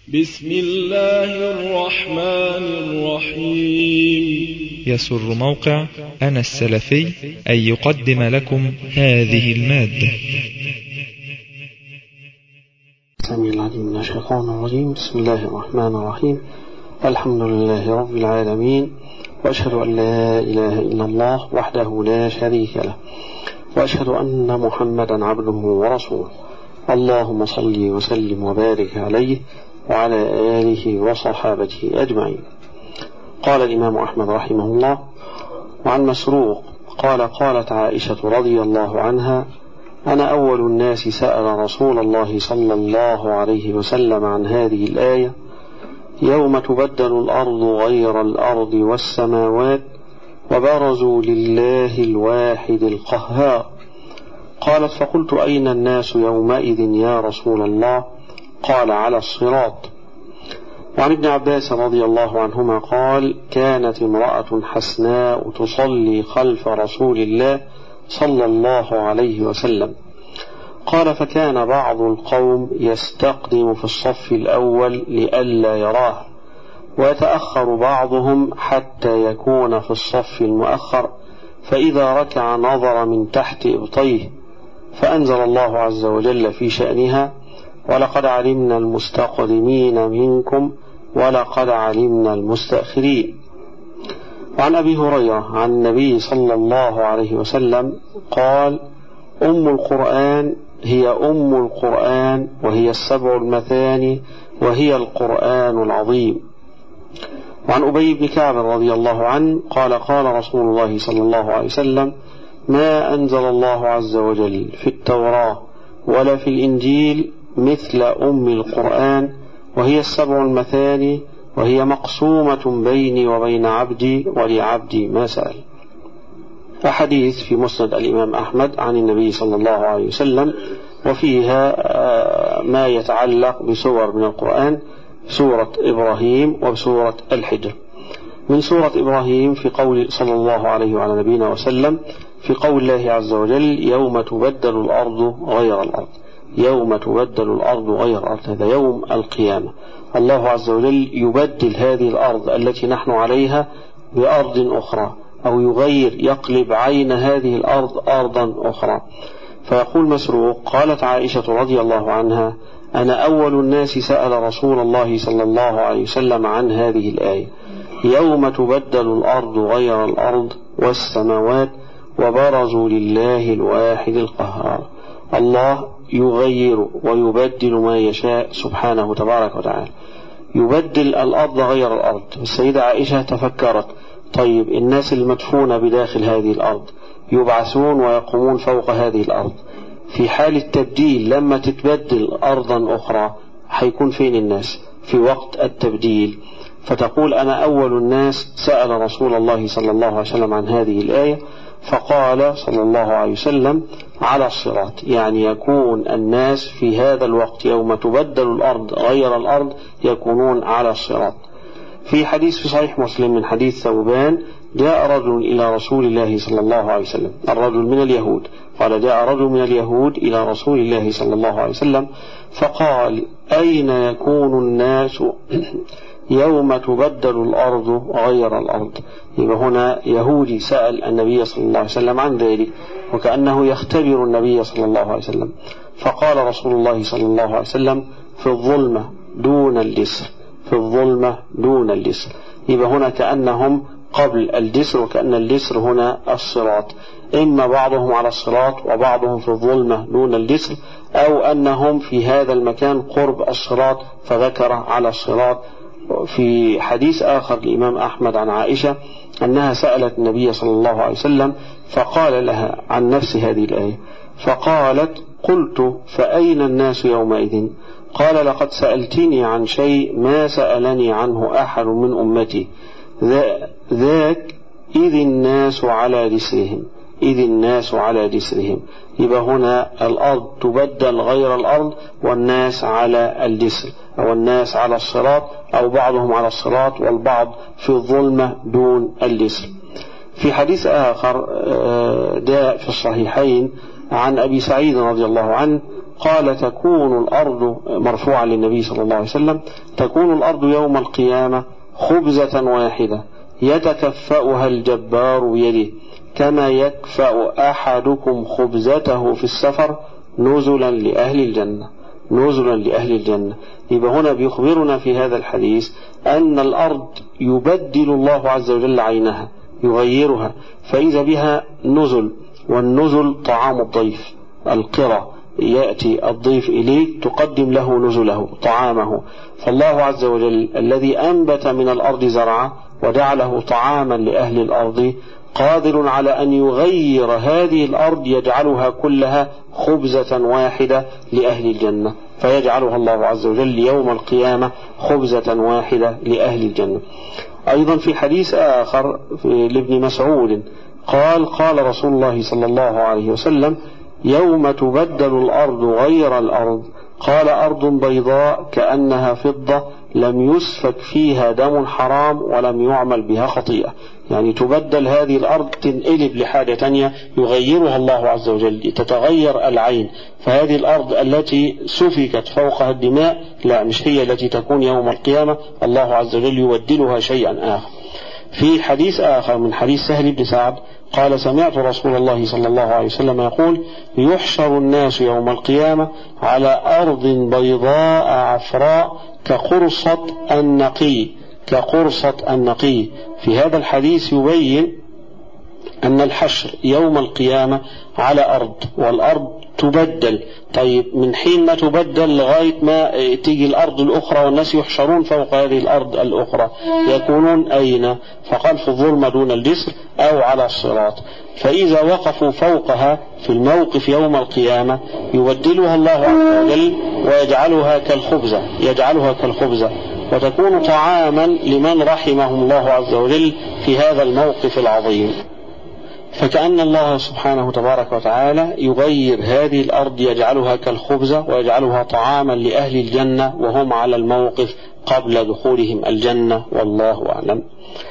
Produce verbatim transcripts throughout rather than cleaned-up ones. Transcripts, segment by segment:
بسم الله الرحمن الرحيم. يسر موقع أنا السلفي أن يقدم لكم هذه المادة. السميع العليم من الشيطان الرجيم. بسم الله الرحمن الرحيم. الحمد لله رب العالمين، وأشهد أن لا إله إلا الله وحده لا شريك له، وأشهد أن محمدا عبده ورسوله. اللهم صل وسلم وبارك عليه وعلى آله وصحابته أجمعين. قال الإمام أحمد رحمه الله: وعن مسروق قال: قالت عائشة رضي الله عنها: أنا أول الناس سأل رسول الله صلى الله عليه وسلم عن هذه الآية: يوم تبدل الأرض غير الأرض والسماوات وبرزوا لله الواحد القهار. قالت: فقلت: أين الناس يومئذ يا رسول الله؟ قال: على الصراط. وعن ابن عباس رضي الله عنهما قال: كانت امرأة حسناء تصلي خلف رسول الله صلى الله عليه وسلم. قال: فكان بعض القوم يستقدم في الصف الأول لئلا يراه، ويتأخر بعضهم حتى يكون في الصف المؤخر، فإذا ركع نظر من تحت إبطيه، فأنزل الله عز وجل في شأنها: ولقد علمنا المستقدمين منكم ولقد علمنا المستأخرين. وعن أبي هريرة عن النبي صلى الله عليه وسلم قال: أم القرآن هي أم القرآن، وهي السبع المثاني، وهي القرآن العظيم. وعن أبي بن كعب رضي الله عنه قال: قال رسول الله صلى الله عليه وسلم: ما أنزل الله عز وجل في التوراة ولا في الإنجيل مثل أم القرآن، وهي السبع المثاني، وهي مقسومة بيني وبين عبدي ولعبدي ما سأل. أحاديث في مسند الإمام أحمد عن النبي صلى الله عليه وسلم، وفيها ما يتعلق بسور من القرآن: سورة إبراهيم وسورة الحجر. من سورة إبراهيم في قول صلى الله عليه وعلى نبينا وسلم في قول الله عز وجل: يوم تبدل الأرض غير الأرض. يوم تبدل الأرض غير الأرض، هذا يوم القيامة. الله عز وجل يبدل هذه الأرض التي نحن عليها بأرض أخرى، أو يغير يقلب عين هذه الأرض أرضا أخرى. فيقول مسروق: قالت عائشة رضي الله عنها: أنا أول الناس سأل رسول الله صلى الله عليه وسلم عن هذه الآية: يوم تبدل الأرض غير الأرض والسماوات وبرزوا لله الواحد القهار. الله يغير ويبدل ما يشاء سبحانه تبارك وتعالى، يبدل الأرض غير الأرض. السيدة عائشة تفكرت: طيب الناس المدفونة بداخل هذه الأرض يبعثون ويقومون فوق هذه الأرض، في حال التبديل لما تتبدل أرضا أخرى حيكون فين الناس في وقت التبديل؟ فتقول: أنا أول الناس سأل رسول الله صلى الله عليه وسلم عن هذه الآية، فقال صلى الله عليه وسلم: على الصراط. يعني يكون الناس في هذا الوقت يوم تبدل الأرض غير الأرض يكونون على الصراط. في حديث في صحيح مسلم من حديث ثوبان: جاء رجل إلى رسول الله صلى الله عليه وسلم، الرجل من اليهود، قال: جاء رجل من اليهود إلى رسول الله صلى الله عليه وسلم فقال: أين يكون الناس يوم تبدل الأرض غير الأرض؟ يبقى هنا يهودي سأل النبي صلى الله عليه وسلم عن ذلك، وكأنه يختبر النبي صلى الله عليه وسلم. فقال رسول الله صلى الله عليه وسلم: في الظلمة دون الجسر، في الظلمة دون الجسر. يبقى هنا كأنهم قبل الجسر، وكأن الجسر هنا الصراط، إما بعضهم على الصراط وبعضهم في الظلمة دون الجسر، أو أنهم في هذا المكان قرب الصراط فذكر على الصراط. في حديث آخر الإمام أحمد عن عائشة أنها سألت النبي صلى الله عليه وسلم فقال لها عن نفس هذه الآية، فقالت: قلت: فأين الناس يومئذ؟ قال: لقد سألتني عن شيء ما سألني عنه أحد من أمتي، ذاك إذ الناس على جسرهم، إذ الناس على جسرهم. يبقى هنا الأرض تبدل غير الأرض، والناس على الجسر، أو الناس على الصراط، أو بعضهم على الصراط والبعض في الظلمة دون الجسر. في حديث آخر جاء في الصحيحين عن أبي سعيد رضي الله عنه قال تكون الأرض مرفوعا للنبي صلى الله عليه وسلم تكون الأرض يوم القيامة خبزة واحدة يتكفأها الجبار بيده كما يكفأ أحدكم خبزته في السفر نزلا لأهل الجنة نزلا لأهل الجنة. يبقى هنا بيخبرنا في هذا الحديث أن الأرض يبدل الله عز وجل عينها يغيرها فإذا بها نزل، والنزل طعام الضيف القرى، يأتي الضيف إليك تقدم له نزله طعامه. فالله عز وجل الذي أنبت من الأرض زرعا وجعله طعاما لأهل الأرض قادر على أن يغير هذه الأرض يجعلها كلها خبزة واحدة لأهل الجنة، فيجعلها الله عز وجل يوم القيامة خبزة واحدة لأهل الجنة. أيضا في حديث آخر لابن مسعود قال قال رسول الله صلى الله عليه وسلم يوم تبدل الأرض غير الأرض قال أرض بيضاء كأنها فضة لم يسفك فيها دم حرام ولم يعمل بها خطيئة. يعني تبدل هذه الأرض تنقلب لحاجة تانية يغيرها الله عز وجل، تتغير العين. فهذه الأرض التي سفكت فوقها الدماء لا، مش هي التي تكون يوم القيامة، الله عز وجل يبدلها شيئا آخر. في حديث آخر من حديث سهل بن سعد قال سمعت رسول الله صلى الله عليه وسلم يقول يحشر الناس يوم القيامة على أرض بيضاء عفراء كقرصة النقي كقرصة النقي. في هذا الحديث يبين أن الحشر يوم القيامة على أرض، والأرض تبدل. طيب من حين ما تبدل لغاية ما تيجي الأرض الأخرى والناس يحشرون فوق هذه الأرض الأخرى يكونون أين؟ فقال في الظلمة دون الجسر أو على الصراط. فإذا وقفوا فوقها في الموقف يوم القيامة يبدلها الله عز وجل ويجعلها كالخبزة يجعلها كالخبزة وتكون طعاما لمن رحمهم الله عز وجل في هذا الموقف العظيم. فكأن الله سبحانه تبارك وتعالى يغير هذه الأرض يجعلها كالخبزة ويجعلها طعاما لأهل الجنة وهم على الموقف قبل دخولهم الجنة، والله أعلم.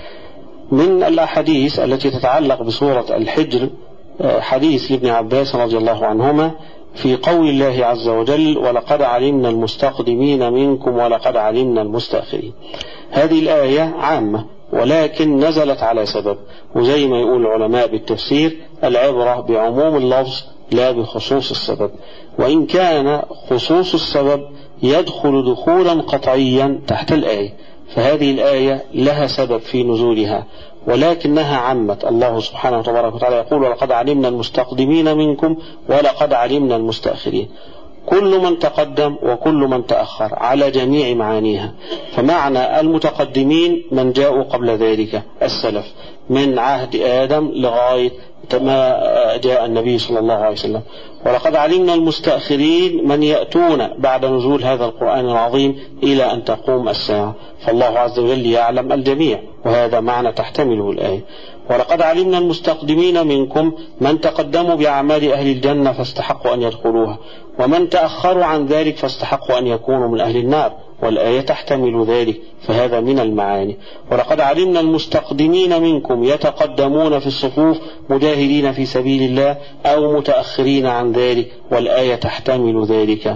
من الأحاديث التي تتعلق بسورة الحجر حديث لابن عباس رضي الله عنهما في قول الله عز وجل ولقد علمنا المستقدمين منكم ولقد علمنا المستأخرين. هذه الآية عامة ولكن نزلت على سبب، وزي ما يقول العلماء بالتفسير العبرة بعموم اللفظ لا بخصوص السبب، وإن كان خصوص السبب يدخل دخولا قطعيا تحت الآية، فهذه الآية لها سبب في نزولها ولكنها عمت. الله سبحانه وتبارك وتعالى يقول ولقد علمنا المستقدمين منكم ولقد علمنا المستأخرين، كل من تقدم وكل من تأخر على جميع معانيها. فمعنى المتقدمين من جاءوا قبل ذلك السلف من عهد آدم لغاية ما جاء النبي صلى الله عليه وسلم، ولقد علمنا المستأخرين من يأتون بعد نزول هذا القرآن العظيم إلى أن تقوم الساعة، فالله عز وجل يعلم الجميع، وهذا معنى تحتمله الآية. ولقد علمنا المستقدمين منكم من تقدموا بأعمال أهل الجنة فاستحقوا أن يدخلوها، ومن تأخروا عن ذلك فاستحقوا أن يكونوا من أهل النار، والآية تحتمل ذلك، فهذا من المعاني. ولقد علمنا المستقدمين منكم يتقدمون في الصفوف مجاهدين في سبيل الله أو متأخرين عن ذلك، والآية تحتمل ذلك.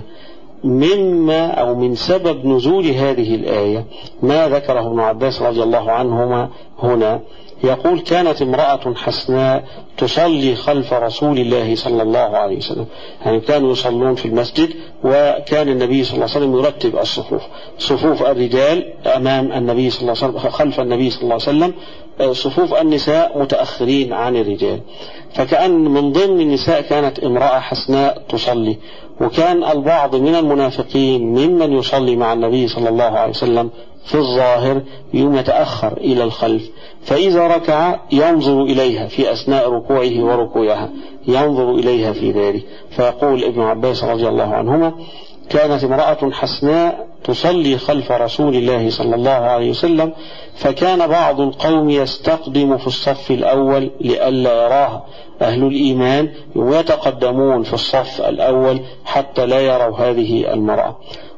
مما أو من سبب نزول هذه الآية ما ذكره ابن عباس رضي الله عنهما هنا، يقول كانت امرأة حسناء تصلي خلف رسول الله صلى الله عليه وسلم، يعني كانوا يصلون في المسجد وكان النبي صلى الله عليه وسلم يرتب الصفوف، صفوف الرجال أمام النبي صلى الله عليه وسلم خلف النبي صلى الله عليه وسلم، صفوف النساء متأخرين عن الرجال. فكأن من ضمن النساء كانت امرأة حسناء تصلي، وكان البعض من المنافقين ممن يصلي مع النبي صلى الله عليه وسلم في الظاهر يوم يتأخر إلى الخلف، فإذا ركع ينظر إليها في أثناء ركوعه وركوعها، ينظر إليها في ذلك. فيقول ابن عباس رضي الله عنهما كانت امرأة حسناء تصلي خلف رسول الله صلى الله عليه وسلم، فكان بعض القوم يستقدم في الصف الأول لئلا يراها أهل الإيمان ويتقدمون في الصف الأول حتى لا يروا هذه المرأة.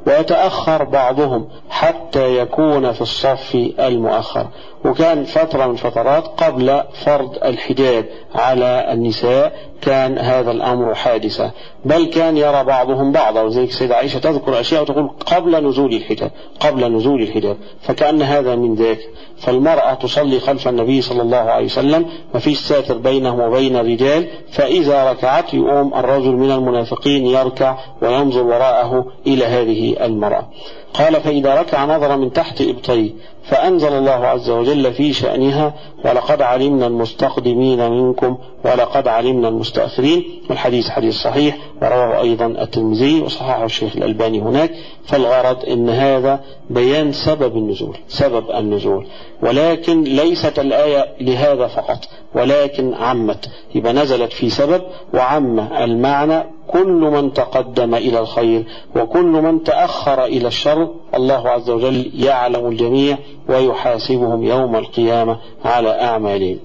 ويتأخر بعضهم حتى يكون في الصف المؤخر. وكان فترة من فترات قبل فرض الحجاب على النساء كان هذا الأمر حادثا، بل كان يرى بعضهم بعضا، وذلك سيدة عائشة تذكر أشياء وتقول قبل نزول الحجاب قبل نزول الحجاب فكأن هذا من ذاك. فالمرأة تصلي خلف النبي صلى الله عليه وسلم وفي ساتر بينه وبين الرجال، فإذا ركعت يقوم الرجل من المنافقين يركع وينظر وراءه إلى هذه المرأة. قال فإذا ركع نظر من تحت إبطيه، فأنزل الله عز وجل في شأنها ولقد علمنا المستقدمين منكم ولقد علمنا المستأخرين. والحديث حديث صحيح ورواه أيضا الترمذي وصححه الشيخ الألباني هناك. فالغرض إن هذا بيان سبب النزول سبب النزول ولكن ليست الآية لهذا فقط، ولكن عمت، يبقى نزلت في سبب وعم المعنى كل من تقدم إلى الخير وكل من تأخر إلى الشر الله عز وجل يعلم الجميع ويحاسبهم يوم القيامة على أعمالهم.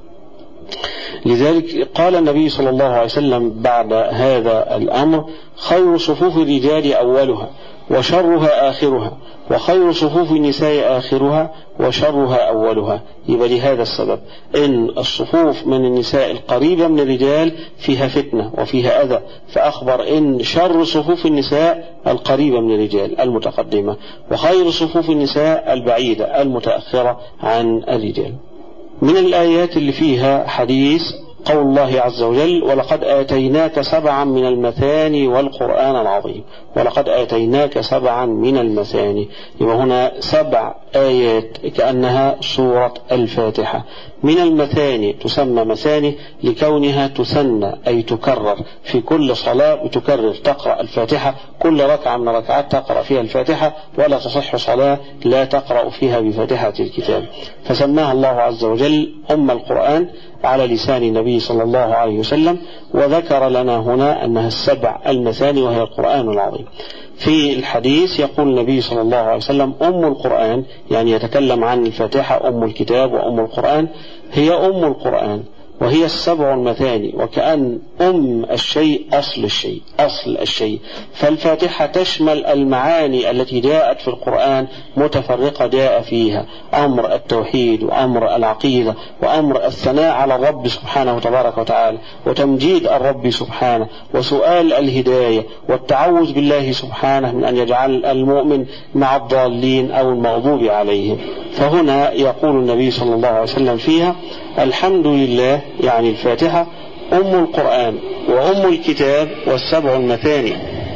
لذلك قال النبي صلى الله عليه وسلم بعد هذا الأمر خير صفوف الرجال أولها وشرها آخرها وخير صفوف النساء آخرها وشرها أولها. يبقى لهذا السبب إن الصفوف من النساء القريبة من الرجال فيها فتنة وفيها أذى، فأخبر إن شر صفوف النساء القريبة من الرجال المتقدمة وخير صفوف النساء البعيدة المتأخرة عن الرجال. من الآيات اللي فيها حديث قول الله عز وجل ولقد آتيناك سبعا من المثاني والقرآن العظيم. ولقد آتيناك سبعا من المثاني، يبقى هنا سبع آيات كأنها سورة الفاتحة. من المثاني تسمى مثاني لكونها تثنى أي تكرر في كل صلاة، تكرر تقرأ الفاتحة كل ركعة من ركعات تقرأ فيها الفاتحة، ولا تصح صلاة لا تقرأ فيها بفاتحة الكتاب. فسماها الله عز وجل أم القرآن على لسان النبي صلى الله عليه وسلم، وذكر لنا هنا أنها السبع المثاني وهي القرآن العظيم. في الحديث يقول النبي صلى الله عليه وسلم أم القرآن، يعني يتكلم عن الفاتحة أم الكتاب وأم القرآن، هي أم القرآن وهي السبع المثاني، وكأن أم الشيء أصل الشيء أصل الشيء. فالفاتحة تشمل المعاني التي جاءت في القرآن متفرقة، جاء فيها أمر التوحيد وأمر العقيدة وأمر الثناء على الرب سبحانه وتبارك وتعالى وتمجيد الرب سبحانه وسؤال الهداية والتعوذ بالله سبحانه من أن يجعل المؤمن مع الضالين أو المغضوب عليهم. فهنا يقول النبي صلى الله عليه وسلم فيها الحمد لله، يعني الفاتحة أم القرآن وأم الكتاب والسبع المثاني.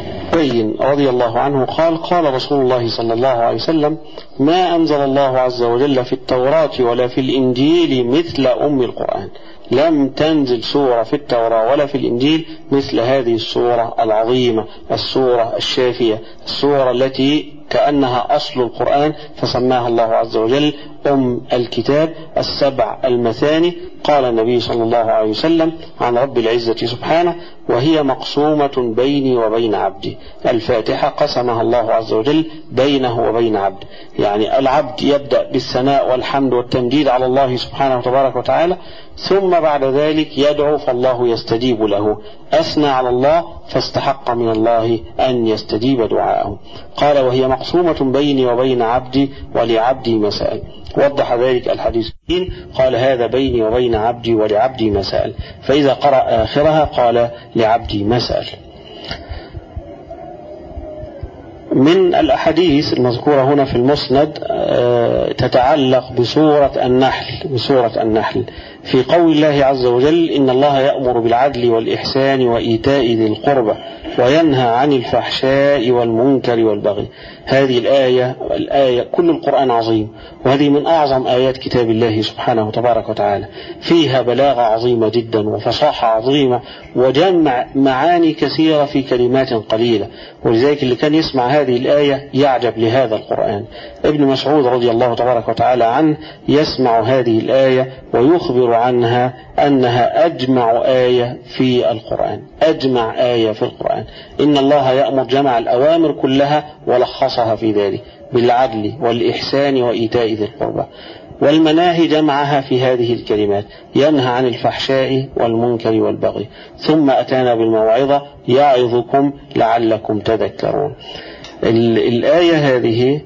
بين رضي الله عنه قال قال رسول الله صلى الله عليه وسلم ما أنزل الله عز وجل في التوراة ولا في الإنجيل مثل أم القرآن. لم تنزل سورة في التوراة ولا في الإنجيل مثل هذه السورة العظيمة، السورة الشافية، السورة التي كأنها أصل القرآن، فسماها الله عز وجل أم الكتاب السبع المثاني. قال النبي صلى الله عليه وسلم عن رب العزة سبحانه وهي مقسومة بيني وبين عبدي. الفاتحة قسمها الله عز وجل بينه وبين عبده، يعني العبد يبدأ بالثناء والحمد والتمجيد على الله سبحانه وتبارك وتعالى، ثم بعد ذلك يدعو فالله يستجيب له، أثنى على الله فاستحق من الله أن يستجيب دعاءه. قال وهي مقسومة بيني وبين عبدي ولعبدي مسائل. وضح ذلك الحديث، قال هذا بيني وبين عبدي ولعبدي مسائل، فإذا قرأ آخرها قال لعبدي مسائل. من الأحاديث المذكورة هنا في المسند تتعلق بسورة النحل بسورة النحل في قول الله عز وجل إن الله يأمر بالعدل والإحسان وإيتاء ذي القربى وينهى عن الفحشاء والمنكر والبغي. هذه الآية الآية كل القرآن عظيم، وهذه من أعظم آيات كتاب الله سبحانه وتبارك وتعالى، فيها بلاغة عظيمة جدا وفصاحة عظيمة وجمع معاني كثيرة في كلمات قليلة. ولذلك اللي كان يسمع هذه الآية يعجب لهذا القرآن. ابن مسعود رضي الله تبارك وتعالى عنه يسمع هذه الآية ويخبر عنها أنها أجمع آية في القرآن، أجمع آية في القرآن. إن الله يأمر جمع الأوامر كلها ولخصها في ذلك بالعدل والإحسان وإيتاء ذي القربى، والمناهي جمعها في هذه الكلمات ينهى عن الفحشاء والمنكر والبغي، ثم أتانا بالموعظة يعظكم لعلكم تذكرون. الآية هذه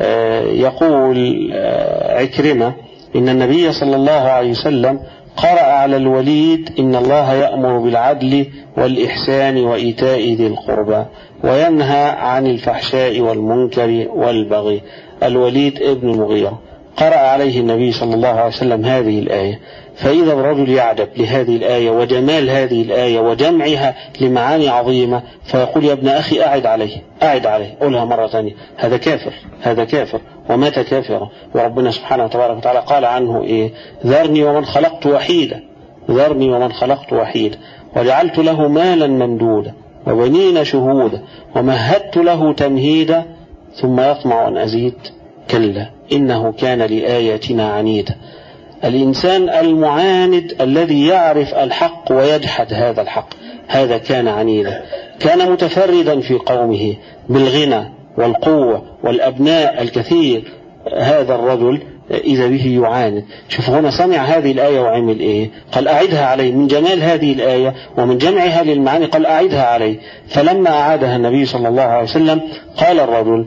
يقول عكرمة إن النبي صلى الله عليه وسلم قرأ على الوليد إن الله يأمر بالعدل والإحسان وإيتاء ذي القربى وينهى عن الفحشاء والمنكر والبغي. الوليد ابن المغيرة قرأ عليه النبي صلى الله عليه وسلم هذه الآية، فإذا الرجل يعجب لهذه الآية وجمال هذه الآية وجمعها لمعاني عظيمة فيقول يا ابن أخي أعد عليه أعد عليه قولها مرة ثانية، هذا كافر هذا كافر ومات كافرا. وربنا سبحانه وتبارك وتعالى قال عنه إيه؟ ذرني ومن خلقت وحيدا ذرني ومن خلقت وحيدا وجعلت له مالا ممدودا وبنين شهودا ومهدت له تمهيدا ثم يطمع أن أزيد كلا إنه كان لآياتنا عنيدا. الإنسان المعاند الذي يعرف الحق ويجحد هذا الحق هذا كان عنيدا، كان متفردا في قومه بالغنى والقوة والأبناء الكثير. هذا الرجل إذا به يعاند. شوف هنا سمع هذه الآية وعمل إيه؟ قال أعدها عليه. من جمال هذه الآية ومن جمعها للمعاني قال أعدها عليه. فلما أعادها النبي صلى الله عليه وسلم قال الرجل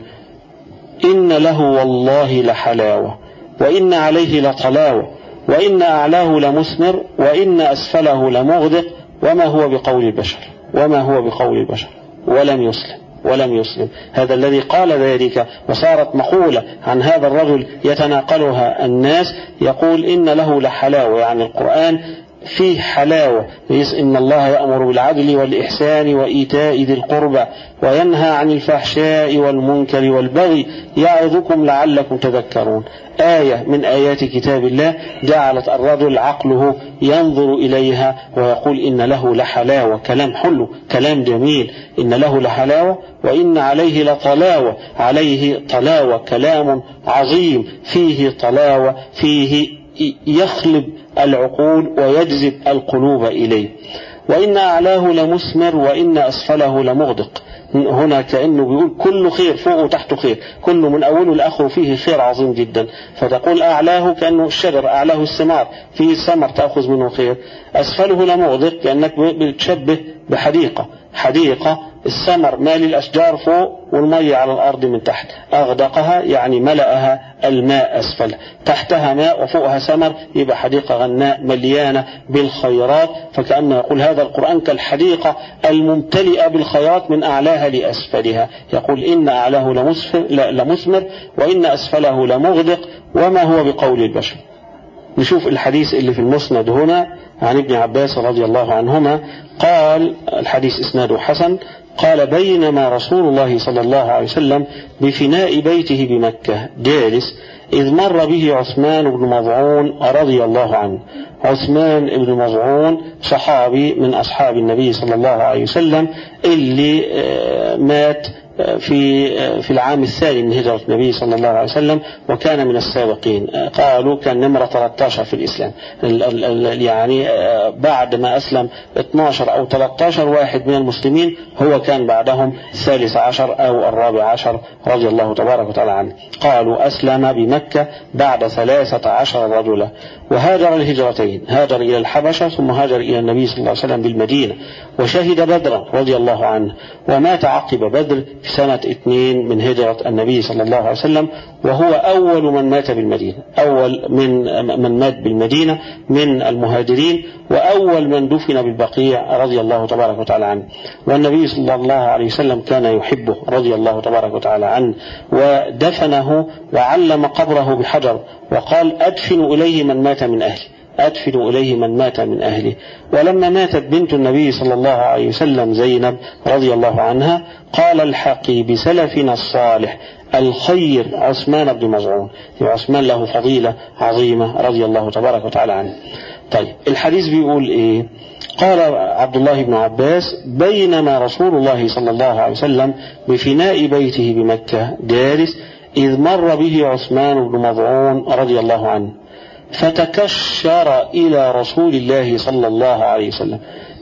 إن له والله لحلاوة وإن عليه لطلاوة وإن أعلاه لمثمر وإن أسفله لمغدق وما هو بقول البشر وما هو بقول البشر ولم يسلم ولم يسلم. هذا الذي قال ذلك وصارت مقولة عن هذا الرجل يتناقلها الناس، يقول إن له لحلاوة، يعني القرآن فيه حلاوة. إن الله يأمر بالعدل والإحسان وإيتاء ذي القربى وينهى عن الفحشاء والمنكر والبغي يعظكم لعلكم تذكرون. آية من آيات كتاب الله جعلت الرجل عقله ينظر إليها ويقول إن له لحلاوة، كلام حلو كلام جميل. إن له لحلاوة وإن عليه لطلاوة، عليه طلاوة كلام عظيم فيه طلاوة فيه يخلب العقول ويجذب القلوب إليه. وإن أعلاه لمثمر وإن أسفله لمغدق. هنا كأنه بيقول كل خير فوق وتحته خير، كل من أوله لآخره فيه خير عظيم جدا. فتقول أعلاه كأنه الشجر، أعلاه الثمار فيه الثمر تأخذ منه خير. أسفله لمغدق كأنك بتشبه بحديقة، حديقة الثمر مالي الأشجار فوق والمية على الأرض من تحت. أغدقها يعني ملأها الماء أسفل، تحتها ماء وفوقها ثمر، يبقى حديقة غناء مليانة بالخيرات. فكأنه يقول هذا القرآن كالحديقة الممتلئة بالخيرات من أعلاها لأسفلها. يقول إن أعلاه لمثمر وإن أسفله لمغدق وما هو بقول البشر. نشوف الحديث اللي في المسند هنا عن ابن عباس رضي الله عنهما قال، الحديث إسناده حسن، قال بينما رسول الله صلى الله عليه وسلم بفناء بيته بمكة جالس إذ مر به عثمان بن مظعون رضي الله عنه. عثمان بن مظعون صحابي من أصحاب النبي صلى الله عليه وسلم اللي مات في في العام الثاني من هجرة النبي صلى الله عليه وسلم وكان من السابقين. قالوا كان نمرة ثلاثة عشر في الإسلام، يعني بعد ما أسلم اثني عشر أو ثلاثة عشر واحد من المسلمين هو كان بعدهم الثالث عشر أو الرابع عشر رضي الله تبارك وتعالى عنه. قالوا أسلم بمكة بعد ثلاثة عشر رجلا وهاجر الهجرتين، هاجر إلى الحبشة ثم هاجر إلى النبي صلى الله عليه وسلم بالمدينة وشهد بدرا رضي الله عنه ومات عقب بدر في سنة اثنين من هجرة النبي صلى الله عليه وسلم، وهو أول من مات بالمدينة، أول من من مات بالمدينة من المهاجرين وأول من دفن بالبقيع رضي الله تبارك وتعالى عنه. والنبي صلى الله عليه وسلم كان يحبه رضي الله تبارك وتعالى عنه ودفنه وعلم قبره بحجر وقال أدفن إليه من مات من أهلي، أدفن إليه من مات من أهله. ولما ماتت بنت النبي صلى الله عليه وسلم زينب رضي الله عنها قال الحقي بسلفنا الصالح الخير عثمان بن مظعون. عثمان له فضيلة عظيمة رضي الله تبارك وتعالى عنه. طيب الحديث بيقول إيه؟ قال عبد الله بن عباس بينما رسول الله صلى الله عليه وسلم بفناء بيته بمكة جالس إذ مر به عثمان بن مظعون رضي الله عنه فتكشر إلى رسول الله صلى الله عليه وسلم.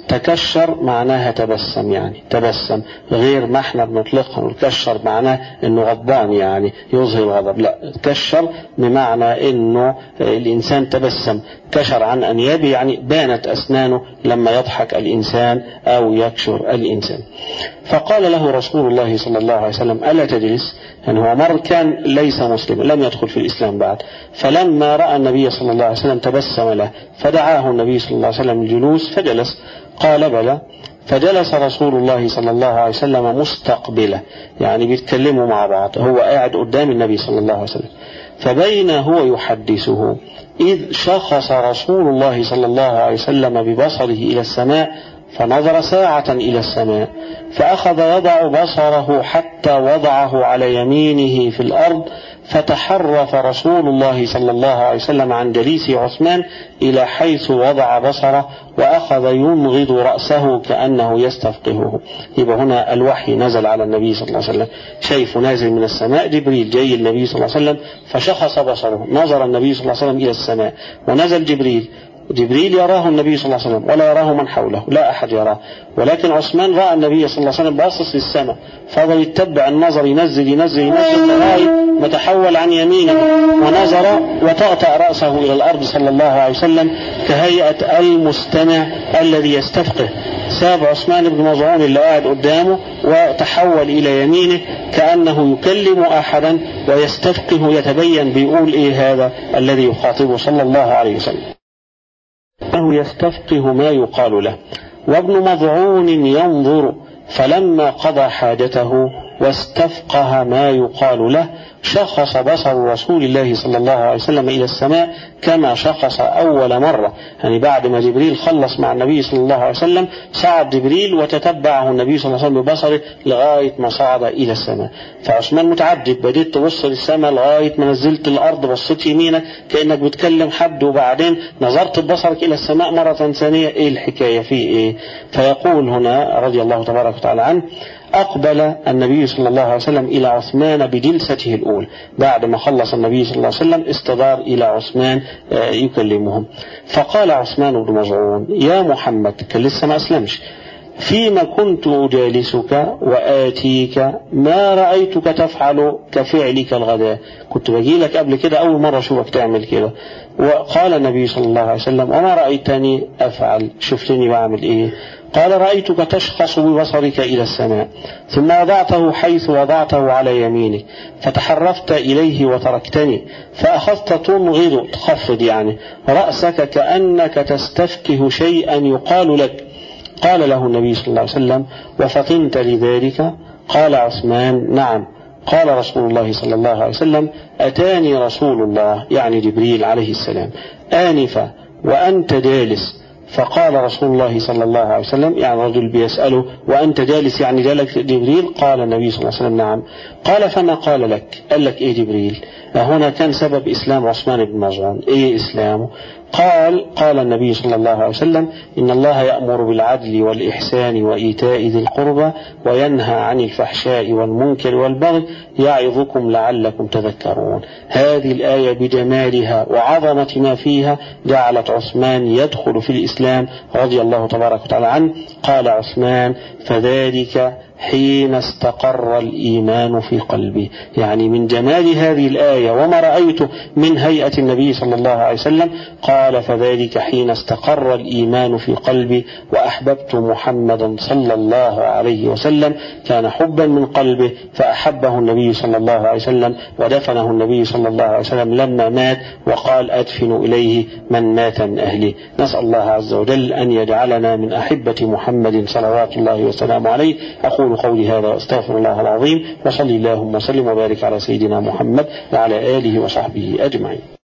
تكشر معناها تبسم، يعني تبسم، غير ما احنا بنطلقها نكشر معناه انه غضبان يعني يظهر الغضب، لا، كشر بمعنى انه الانسان تبسم، كشر عن انيابه يعني بانت اسنانه لما يضحك الانسان او يكشر الانسان. فقال له رسول الله صلى الله عليه وسلم ألا تجلس؟ يعني هو مر كان ليس مسلما، لم يدخل في الإسلام بعد، فلما رأى النبي صلى الله عليه وسلم تبسم له فدعاه النبي صلى الله عليه وسلم الجلوس فجلس. قال بلى. فجلس رسول الله صلى الله عليه وسلم مستقبله، يعني بيتكلموا مع بعض، هو قاعد قدام النبي صلى الله عليه وسلم. فبين هو يحدثه إذ شخص رسول الله صلى الله عليه وسلم ببصره إلى السماء فنظر ساعة إلى السماء، فأخذ يضع بصره حتى وضعه على يمينه في الأرض، فتحرف رسول الله صلى الله عليه وسلم عن جليس عثمان إلى حيث وضع بصره، وأخذ ينغض رأسه كأنه يستفقهه. يبقى هنا الوحي نزل على النبي صلى الله عليه وسلم، شايف نازل من السماء، جبريل جاي النبي صلى الله عليه وسلم فشخص بصره، نظر النبي صلى الله عليه وسلم إلى السماء، ونزل جبريل. جبريل يراه النبي صلى الله عليه وسلم ولا يراه من حوله، لا أحد يراه، ولكن عثمان رأى النبي صلى الله عليه وسلم باصص للسماء، فضل يتبع النظر، ينزل ينزل ينزل لغاية ما تحول عن يمينه ونظر وطأطأ رأسه إلى الأرض صلى الله عليه وسلم كهيئة المستمع الذي يستفقه. ساب عثمان بن مظعون اللي قاعد قدامه وتحول إلى يمينه كأنه يكلم أحدا ويستفقه، يتبين بيقول إيه هذا الذي يخاطبه صلى الله عليه وسلم، أنه يستفقه ما يقال له. وابن مظعون ينظر، فلما قضى حاجته واستفقه ما يقال له شخص بصر رسول الله صلى الله عليه وسلم إلى السماء كما شخص أول مرة، يعني بعد ما جبريل خلص مع النبي صلى الله عليه وسلم صعد جبريل وتتبعه النبي صلى الله عليه وسلم ببصره لغاية ما صعد إلى السماء. فعثمان متعجب، بديت تبص للسماء لغاية ما نزلت الأرض، بصيت يمينك كأنك بتكلم حد، وبعدين نظرت ببصرك إلى السماء مرة ثانية، إيه الحكاية فيه إيه؟ فيقول هنا رضي الله تبارك وتعالى عنه أقبل النبي صلى الله عليه وسلم إلى عثمان بجلسته الأولى، بعد ما خلص النبي صلى الله عليه وسلم استدار إلى عثمان يكلمهم. فقال عثمان بن مظعون يا محمد، كان لسه ما أسلمش، فيما كنت أجالسك وآتيك ما رأيتك تفعل كفعلك الغداء، كنت بجي لك قبل كده أول مرة أشوفك تعمل كده. وقال النبي صلى الله عليه وسلم وما رأيتني أفعل، شفتني بعمل إيه؟ قال رأيتك تشخص ببصرك إلى السماء، ثم وضعته حيث وضعته على يمينك، فتحرفت إليه وتركتني، فأخذت تنغض، تخفض يعني رأسك كأنك تستفكه شيئا يقال لك. قال له النبي صلى الله عليه وسلم وفطنت لذلك؟ قال عثمان نعم. قال رسول الله صلى الله عليه وسلم أتاني رسول الله، يعني جبريل عليه السلام، آنفا وأنت جالس، فقال رسول الله صلى الله عليه وسلم، يعني رجل بيسأله وأنت جالس يعني جالك جبريل؟ قال النبي صلى الله عليه وسلم نعم. قال فما قال لك؟ قال لك إيه جبريل؟ هنا كان سبب إسلام عثمان بن مظعون، إيه إسلامه؟ قال قال النبي صلى الله عليه وسلم إن الله يأمر بالعدل والإحسان وإيتاء ذي القربى وينهى عن الفحشاء والمنكر والبغي يعظكم لعلكم تذكرون. هذه الآية بجمالها وعظمة ما فيها جعلت عثمان يدخل في الإسلام رضي الله تبارك وتعالى عنه. قال عثمان فذلك حين استقر الإيمان في قلبي، يعني من جمال هذه الآية وما رأيته من هيئة النبي صلى الله عليه وسلم، قال فذلك حين استقر الإيمان في قلبي وأحببت محمدا صلى الله عليه وسلم، كان حبا من قلبه فأحبه النبي صلى الله عليه وسلم، ودفنه النبي صلى الله عليه وسلم لما مات وقال أدفن إليه من مات من أهله. نسأل الله عز وجل أن يجعلنا من أحبة محمد صلوات الله وسلامه عليه. أقول قولي هذا واستغفر الله العظيم، وصلي اللهم وسلم وبارك على سيدنا محمد وعلى آله وصحبه أجمعين.